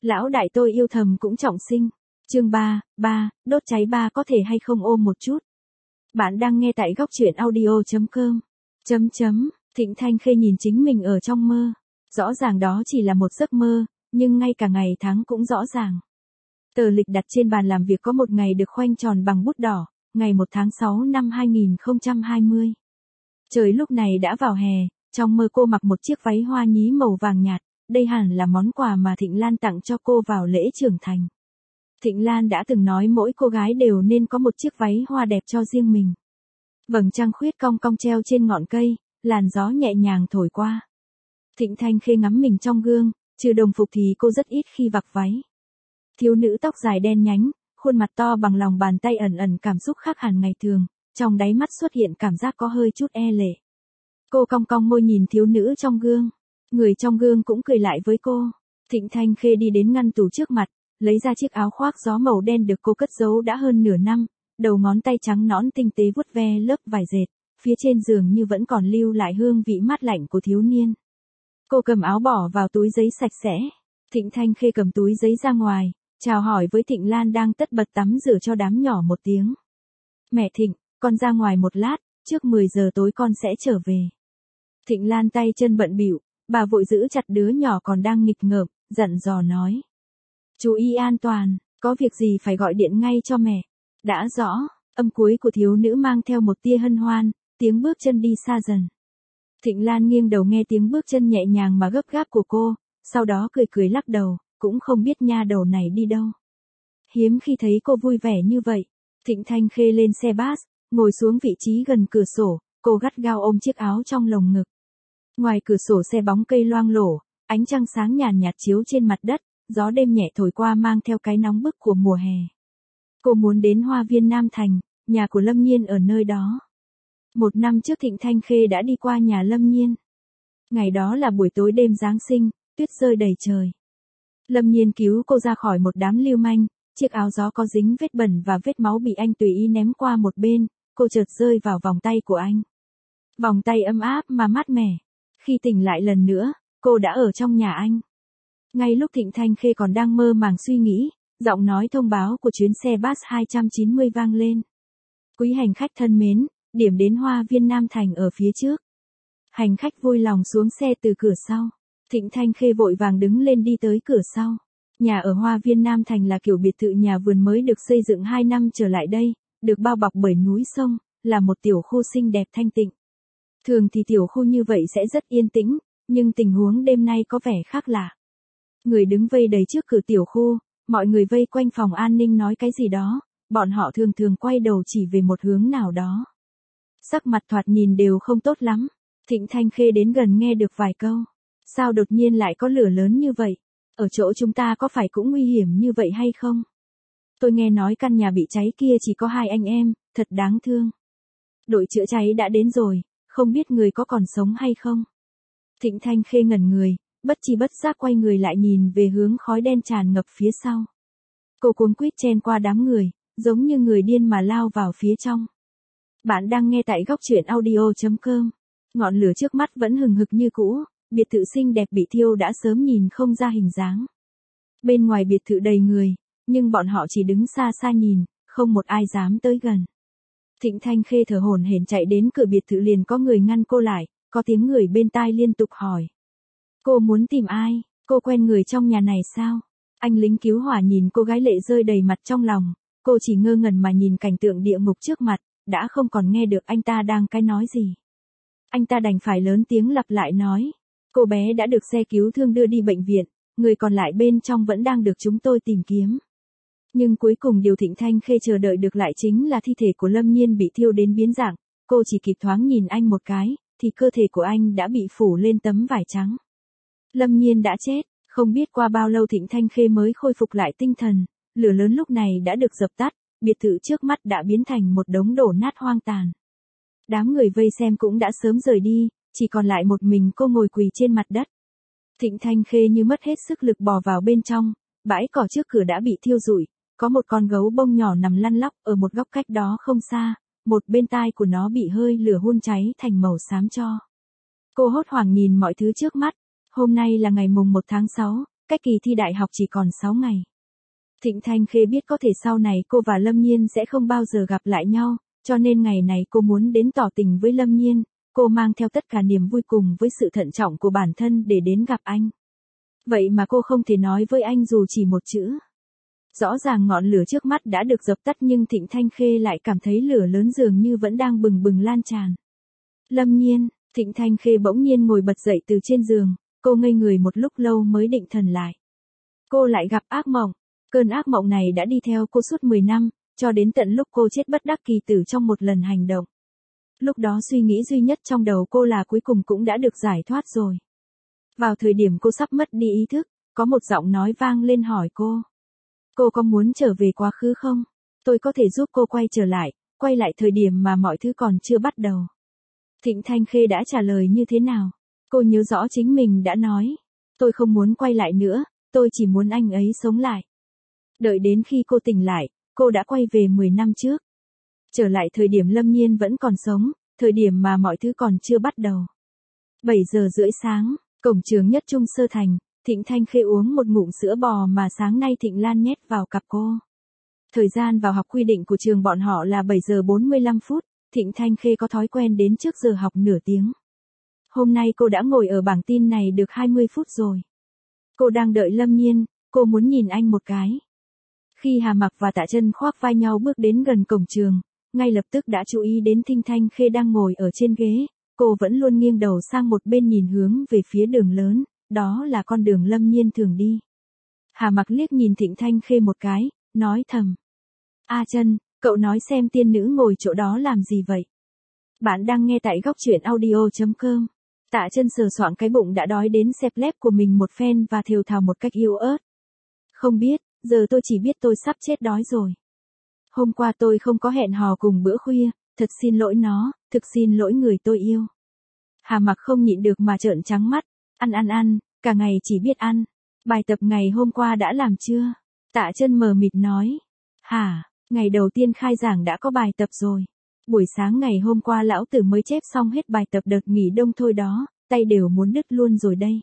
Lão đại tôi yêu thầm cũng trọng sinh. Chương 3, đốt cháy ba có thể hay không ôm một chút. Bạn đang nghe tại góc truyện audio.com. Thịnh Thanh Khê nhìn chính mình ở trong mơ. Rõ ràng đó chỉ là một giấc mơ, nhưng ngay cả ngày tháng cũng rõ ràng. Tờ lịch đặt trên bàn làm việc có một ngày được khoanh tròn bằng bút đỏ, ngày 1 tháng 6 năm 2020. Trời lúc này đã vào hè, trong mơ cô mặc một chiếc váy hoa nhí màu vàng nhạt, đây hẳn là món quà mà Thịnh Lan tặng cho cô vào lễ trưởng thành. Thịnh Lan đã từng nói mỗi cô gái đều nên có một chiếc váy hoa đẹp cho riêng mình. Vầng trăng khuyết cong cong treo trên ngọn cây, làn gió nhẹ nhàng thổi qua. Thịnh Thanh Khê ngắm mình trong gương, trừ đồng phục thì cô rất ít khi mặc váy. Thiếu nữ tóc dài đen nhánh, khuôn mặt to bằng lòng bàn tay ẩn ẩn cảm xúc khác hẳn ngày thường, trong đáy mắt xuất hiện cảm giác có hơi chút e lệ. Cô cong cong môi nhìn thiếu nữ trong gương, người trong gương cũng cười lại với cô. Thịnh Thanh Khê đi đến ngăn tủ trước mặt, lấy ra chiếc áo khoác gió màu đen được cô cất giấu đã hơn nửa năm, đầu ngón tay trắng nõn tinh tế vuốt ve lớp vải dệt, phía trên giường như vẫn còn lưu lại hương vị mát lạnh của thiếu niên. Cô cầm áo bỏ vào túi giấy sạch sẽ. Thịnh Thanh Khê cầm túi giấy ra ngoài, chào hỏi với Thịnh Lan đang tất bật tắm rửa cho đám nhỏ một tiếng. Mẹ Thịnh, con ra ngoài một lát, trước 10 giờ tối con sẽ trở về. Thịnh Lan tay chân bận bịu, bà vội giữ chặt đứa nhỏ còn đang nghịch ngợm, dặn dò nói. Chú ý an toàn, có việc gì phải gọi điện ngay cho mẹ. Đã rõ, âm cuối của thiếu nữ mang theo một tia hân hoan, tiếng bước chân đi xa dần. Thịnh Lan nghiêng đầu nghe tiếng bước chân nhẹ nhàng mà gấp gáp của cô, sau đó cười cười lắc đầu, cũng không biết nha đầu này đi đâu. Hiếm khi thấy cô vui vẻ như vậy. Thịnh Thanh Khê lên xe bus, ngồi xuống vị trí gần cửa sổ, cô gắt gao ôm chiếc áo trong lồng ngực. Ngoài cửa sổ xe bóng cây loang lổ, ánh trăng sáng nhàn nhạt chiếu trên mặt đất, gió đêm nhẹ thổi qua mang theo cái nóng bức của mùa hè. Cô muốn đến Hoa Viên Nam Thành, nhà của Lâm Nhiên ở nơi đó. 1 năm trước Thịnh Thanh Khê đã đi qua nhà Lâm Nhiên. Ngày đó là buổi tối đêm Giáng sinh, tuyết rơi đầy trời. Lâm Nhiên cứu cô ra khỏi một đám lưu manh, chiếc áo gió có dính vết bẩn và vết máu bị anh tùy ý ném qua một bên, cô chợt rơi vào vòng tay của anh. Vòng tay ấm áp mà mát mẻ. Khi tỉnh lại lần nữa, cô đã ở trong nhà anh. Ngay lúc Thịnh Thanh Khê còn đang mơ màng suy nghĩ, giọng nói thông báo của chuyến xe bus 290 vang lên. Quý hành khách thân mến, điểm đến Hoa Viên Nam Thành ở phía trước. Hành khách vui lòng xuống xe từ cửa sau. Thịnh Thanh Khê vội vàng đứng lên đi tới cửa sau. Nhà ở Hoa Viên Nam Thành là kiểu biệt thự nhà vườn mới được xây dựng 2 năm trở lại đây, được bao bọc bởi núi sông, là một tiểu khu xinh đẹp thanh tịnh. Thường thì tiểu khu như vậy sẽ rất yên tĩnh, nhưng tình huống đêm nay có vẻ khác lạ. Người đứng vây đầy trước cửa tiểu khu, mọi người vây quanh phòng an ninh nói cái gì đó, bọn họ thường thường quay đầu chỉ về một hướng nào đó. Sắc mặt thoạt nhìn đều không tốt lắm. Thịnh Thanh Khê đến gần nghe được vài câu. Sao đột nhiên lại có lửa lớn như vậy? Ở chỗ chúng ta có phải cũng nguy hiểm như vậy hay không? Tôi nghe nói căn nhà bị cháy kia chỉ có 2 anh em, thật đáng thương. Đội chữa cháy đã đến rồi, không biết người có còn sống hay không? Thịnh Thanh Khê ngẩn người, bất chi bất giác quay người lại nhìn về hướng khói đen tràn ngập phía sau. Cô cuống quýt chen qua đám người, giống như người điên mà lao vào phía trong. Bạn đang nghe tại góc truyện audio.com. Ngọn lửa trước mắt vẫn hừng hực như cũ, biệt thự xinh đẹp bị thiêu đã sớm nhìn không ra hình dáng. Bên ngoài biệt thự đầy người, nhưng bọn họ chỉ đứng xa xa nhìn, không một ai dám tới gần. Thịnh Thanh Khê thở hổn hển chạy đến cửa biệt thự liền có người ngăn cô lại, có tiếng người bên tai liên tục hỏi. Cô muốn tìm ai? Cô quen người trong nhà này sao? Anh lính cứu hỏa nhìn cô gái lệ rơi đầy mặt trong lòng, cô chỉ ngơ ngẩn mà nhìn cảnh tượng địa ngục trước mặt, đã không còn nghe được anh ta đang cái nói gì. Anh ta đành phải lớn tiếng lặp lại nói. Cô bé đã được xe cứu thương đưa đi bệnh viện, người còn lại bên trong vẫn đang được chúng tôi tìm kiếm. Nhưng cuối cùng điều Thịnh Thanh Khê chờ đợi được lại chính là thi thể của Lâm Nhiên bị thiêu đến biến dạng. Cô chỉ kịp thoáng nhìn anh một cái, thì cơ thể của anh đã bị phủ lên tấm vải trắng. Lâm Nhiên đã chết, không biết qua bao lâu Thịnh Thanh Khê mới khôi phục lại tinh thần, lửa lớn lúc này đã được dập tắt, biệt thự trước mắt đã biến thành một đống đổ nát hoang tàn. Đám người vây xem cũng đã sớm rời đi, chỉ còn lại một mình cô ngồi quỳ trên mặt đất. Thịnh Thanh Khê như mất hết sức lực bò vào bên trong, bãi cỏ trước cửa đã bị thiêu rụi, có một con gấu bông nhỏ nằm lăn lóc ở một góc cách đó không xa, một bên tai của nó bị hơi lửa hun cháy thành màu xám tro. Cô hốt hoảng nhìn mọi thứ trước mắt, hôm nay là ngày mùng 1 tháng 6, cách kỳ thi đại học chỉ còn 6 ngày. Thịnh Thanh Khê biết có thể sau này cô và Lâm Nhiên sẽ không bao giờ gặp lại nhau, cho nên ngày này cô muốn đến tỏ tình với Lâm Nhiên, cô mang theo tất cả niềm vui cùng với sự thận trọng của bản thân để đến gặp anh. Vậy mà cô không thể nói với anh dù chỉ một chữ. Rõ ràng ngọn lửa trước mắt đã được dập tắt nhưng Thịnh Thanh Khê lại cảm thấy lửa lớn dường như vẫn đang bừng bừng lan tràn. Lâm Nhiên, Thịnh Thanh Khê bỗng nhiên ngồi bật dậy từ trên giường, cô ngây người một lúc lâu mới định thần lại. Cô lại gặp ác mộng, cơn ác mộng này đã đi theo cô suốt 10 năm, cho đến tận lúc cô chết bất đắc kỳ tử trong một lần hành động. Lúc đó suy nghĩ duy nhất trong đầu cô là cuối cùng cũng đã được giải thoát rồi. Vào thời điểm cô sắp mất đi ý thức, có một giọng nói vang lên hỏi cô. Cô có muốn trở về quá khứ không? Tôi có thể giúp cô quay lại thời điểm mà mọi thứ còn chưa bắt đầu. Thịnh Thanh Khê đã trả lời như thế nào? Cô nhớ rõ chính mình đã nói. Tôi không muốn quay lại nữa, tôi chỉ muốn anh ấy sống lại. Đợi đến khi cô tỉnh lại, cô đã quay về 10 năm trước. Trở lại thời điểm Lâm Nhiên vẫn còn sống, thời điểm mà mọi thứ còn chưa bắt đầu. 7 giờ rưỡi sáng, cổng trường Nhất Trung Sơ Thành, Thịnh Thanh Khê uống một ngụm sữa bò mà sáng nay Thịnh Lan nhét vào cặp cô. Thời gian vào học quy định của trường bọn họ là 7 giờ 45 phút, Thịnh Thanh Khê có thói quen đến trước giờ học nửa tiếng. Hôm nay cô đã ngồi ở bảng tin này được 20 phút rồi. Cô đang đợi Lâm Nhiên, cô muốn nhìn anh một cái. Khi Hà Mặc và Tạ Chân khoác vai nhau bước đến gần cổng trường, ngay lập tức đã chú ý đến Thịnh Thanh Khê đang ngồi ở trên ghế, cô vẫn luôn nghiêng đầu sang một bên nhìn hướng về phía đường lớn, đó là con đường Lâm Nhiên thường đi. Hà Mặc liếc nhìn Thịnh Thanh Khê một cái, nói thầm. A Chân, cậu nói xem tiên nữ ngồi chỗ đó làm gì vậy? Bạn đang nghe tại góc truyện audio.com. Tạ Chân sờ soạng cái bụng đã đói đến xẹp lép của mình một phen và thều thào một cách yếu ớt. Không biết, giờ tôi chỉ biết tôi sắp chết đói rồi. Hôm qua tôi không có hẹn hò cùng bữa khuya, thật xin lỗi nó, thực xin lỗi người tôi yêu. Hà Mặc không nhịn được mà trợn trắng mắt, ăn, cả ngày chỉ biết ăn. Bài tập ngày hôm qua đã làm chưa? Tạ Chân mờ mịt nói. Hả, ngày đầu tiên khai giảng đã có bài tập rồi. Buổi sáng ngày hôm qua lão tử mới chép xong hết bài tập đợt nghỉ đông thôi đó, tay đều muốn đứt luôn rồi đây.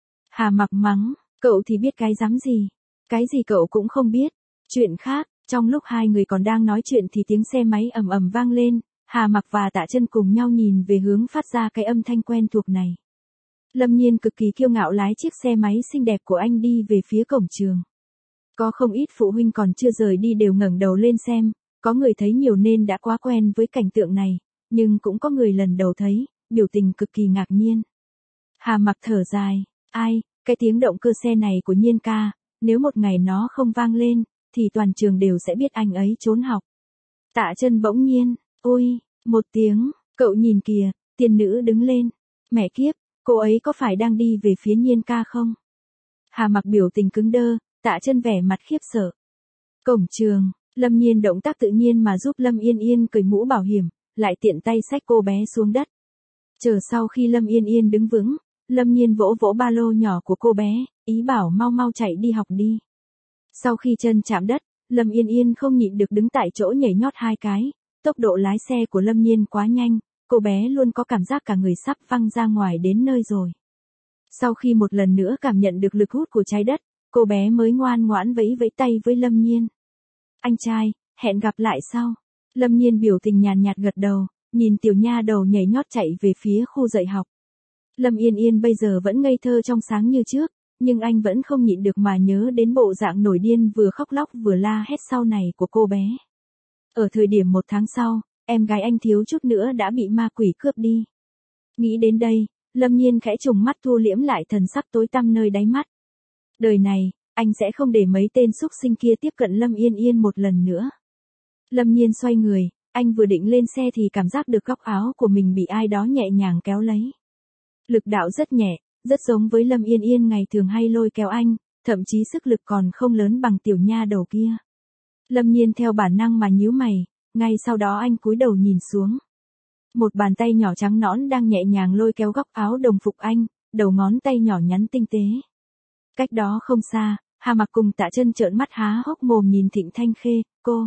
Hà Mặc mắng, cậu thì biết cái rắm gì? Cái gì cậu cũng không biết. Chuyện khác, trong lúc hai người còn đang nói chuyện thì tiếng xe máy ầm ầm vang lên, Hà Mặc và Tạ Chân cùng nhau nhìn về hướng phát ra cái âm thanh quen thuộc này. Lâm Nhiên cực kỳ kiêu ngạo lái chiếc xe máy xinh đẹp của anh đi về phía cổng trường. Có không ít phụ huynh còn chưa rời đi đều ngẩng đầu lên xem, có người thấy nhiều nên đã quá quen với cảnh tượng này, nhưng cũng có người lần đầu thấy, biểu tình cực kỳ ngạc nhiên. Hà Mặc thở dài, cái tiếng động cơ xe này của Nhiên ca, nếu một ngày nó không vang lên, thì toàn trường đều sẽ biết anh ấy trốn học. Tạ Chân bỗng nhiên, ôi, một tiếng, cậu nhìn kìa, tiên nữ đứng lên. Mẹ kiếp, cô ấy có phải đang đi về phía Nhiên ca không? Hà Mặc biểu tình cứng đơ, Tạ Chân vẻ mặt khiếp sợ. Cổng trường, Lâm Nhiên động tác tự nhiên mà giúp Lâm Yên Yên cởi mũ bảo hiểm, lại tiện tay xách cô bé xuống đất. Chờ sau khi Lâm Yên Yên đứng vững, Lâm Nhiên vỗ vỗ ba lô nhỏ của cô bé, ý bảo mau mau chạy đi học đi. Sau khi chân chạm đất, Lâm Yên Yên không nhịn được đứng tại chỗ nhảy nhót hai cái, tốc độ lái xe của Lâm Nhiên quá nhanh, cô bé luôn có cảm giác cả người sắp văng ra ngoài đến nơi rồi. Sau khi một lần nữa cảm nhận được lực hút của trái đất, cô bé mới ngoan ngoãn vẫy vẫy tay với Lâm Nhiên. Anh trai, hẹn gặp lại sau. Lâm Nhiên biểu tình nhàn nhạt gật đầu, nhìn tiểu nha đầu nhảy nhót chạy về phía khu dạy học. Lâm Yên Yên bây giờ vẫn ngây thơ trong sáng như trước, nhưng anh vẫn không nhịn được mà nhớ đến bộ dạng nổi điên vừa khóc lóc vừa la hét sau này của cô bé. Ở thời điểm 1 tháng sau, em gái anh thiếu chút nữa đã bị ma quỷ cướp đi. Nghĩ đến đây, Lâm Nhiên khẽ trùng mắt thu liễm lại thần sắc tối tăm nơi đáy mắt. Đời này, anh sẽ không để mấy tên xúc sinh kia tiếp cận Lâm Yên Yên một lần nữa. Lâm Nhiên xoay người, anh vừa định lên xe thì cảm giác được góc áo của mình bị ai đó nhẹ nhàng kéo lấy. Lực đạo rất nhẹ, rất giống với Lâm Yên Yên ngày thường hay lôi kéo anh, thậm chí sức lực còn không lớn bằng tiểu nha đầu kia. Lâm Nhiên theo bản năng mà nhíu mày, ngay sau đó anh cúi đầu nhìn xuống. Một bàn tay nhỏ trắng nõn đang nhẹ nhàng lôi kéo góc áo đồng phục anh, đầu ngón tay nhỏ nhắn tinh tế. Cách đó không xa, Hà Mặc cùng Tạ Chân trợn mắt há hốc mồm nhìn Thịnh Thanh Khê,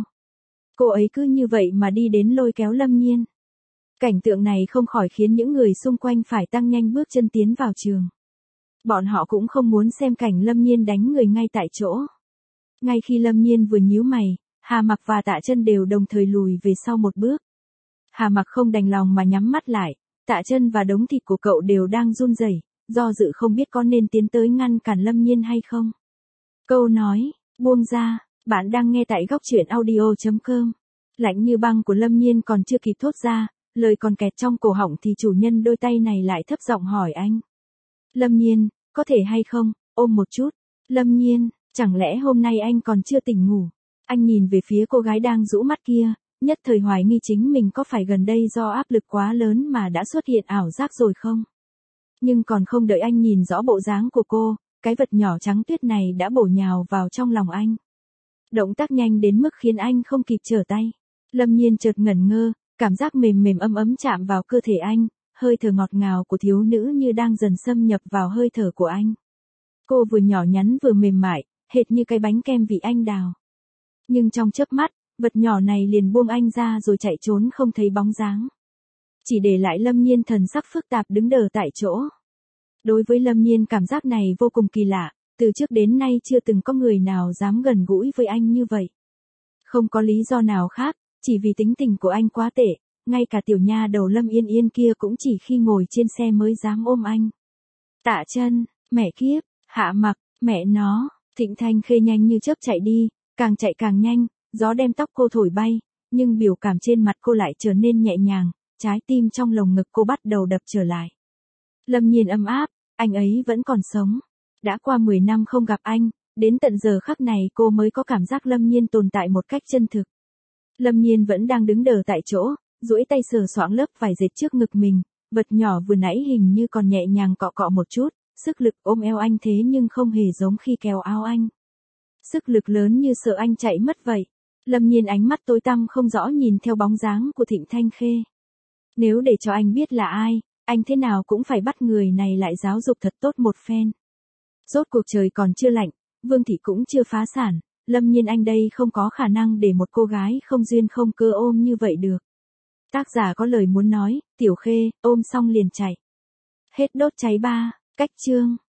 cô ấy cứ như vậy mà đi đến lôi kéo Lâm Nhiên. Cảnh tượng này không khỏi khiến những người xung quanh phải tăng nhanh bước chân tiến vào trường. Bọn họ cũng không muốn xem cảnh Lâm Nhiên đánh người ngay tại chỗ. Ngay khi Lâm Nhiên vừa nhíu mày, Hà Mặc và Tạ Chân đều đồng thời lùi về sau một bước. Hà Mặc không đành lòng mà nhắm mắt lại, Tạ Chân và đống thịt của cậu đều đang run rẩy, do dự không biết có nên tiến tới ngăn cản Lâm Nhiên hay không. Câu nói, buông ra, bạn đang nghe tại góc truyện audio.com. Lạnh như băng của Lâm Nhiên còn chưa kịp thốt ra, lời còn kẹt trong cổ họng thì chủ nhân đôi tay này lại thấp giọng hỏi anh. Lâm Nhiên, có thể hay không, ôm một chút. Lâm Nhiên, chẳng lẽ hôm nay anh còn chưa tỉnh ngủ? Anh nhìn về phía cô gái đang rũ mắt kia, nhất thời hoài nghi chính mình có phải gần đây do áp lực quá lớn mà đã xuất hiện ảo giác rồi không? Nhưng còn không đợi anh nhìn rõ bộ dáng của cô, cái vật nhỏ trắng tuyết này đã bổ nhào vào trong lòng anh. Động tác nhanh đến mức khiến anh không kịp trở tay. Lâm Nhiên chợt ngẩn ngơ, cảm giác mềm mềm ấm ấm chạm vào cơ thể anh, hơi thở ngọt ngào của thiếu nữ như đang dần xâm nhập vào hơi thở của anh. Cô vừa nhỏ nhắn vừa mềm mại, hệt như cái bánh kem vị anh đào. Nhưng trong chớp mắt, vật nhỏ này liền buông anh ra rồi chạy trốn không thấy bóng dáng. Chỉ để lại Lâm Nhiên thần sắc phức tạp đứng đờ tại chỗ. Đối với Lâm Nhiên cảm giác này vô cùng kỳ lạ, từ trước đến nay chưa từng có người nào dám gần gũi với anh như vậy. Không có lý do nào khác, chỉ vì tính tình của anh quá tệ, ngay cả tiểu nha đầu Lâm Yên Yên kia cũng chỉ khi ngồi trên xe mới dám ôm anh. Tạ Chân, mẹ kiếp, Hạ Mặc, mẹ nó, Thịnh Thanh Khê nhanh như chớp chạy đi, càng chạy càng nhanh, gió đem tóc cô thổi bay, nhưng biểu cảm trên mặt cô lại trở nên nhẹ nhàng, trái tim trong lồng ngực cô bắt đầu đập trở lại. Lâm Nhiên ấm áp, anh ấy vẫn còn sống. Đã qua 10 năm không gặp anh, đến tận giờ khắc này cô mới có cảm giác Lâm Nhiên tồn tại một cách chân thực. Lâm Nhiên vẫn đang đứng đờ tại chỗ, duỗi tay sờ soạng lớp vải dệt trước ngực mình, vật nhỏ vừa nãy hình như còn nhẹ nhàng cọ cọ một chút, sức lực ôm eo anh thế nhưng không hề giống khi kéo áo anh. Sức lực lớn như sợ anh chạy mất vậy. Lâm Nhiên ánh mắt tối tăm không rõ nhìn theo bóng dáng của Thịnh Thanh Khê. Nếu để cho anh biết là ai, anh thế nào cũng phải bắt người này lại giáo dục thật tốt một phen. Rốt cuộc trời còn chưa lạnh, Vương Thị cũng chưa phá sản, Lâm Nhiên anh đây không có khả năng để một cô gái không duyên không cơ ôm như vậy được. Tác giả có lời muốn nói, Tiểu Khê, ôm xong liền chạy. Hết đốt cháy 3, cách chương.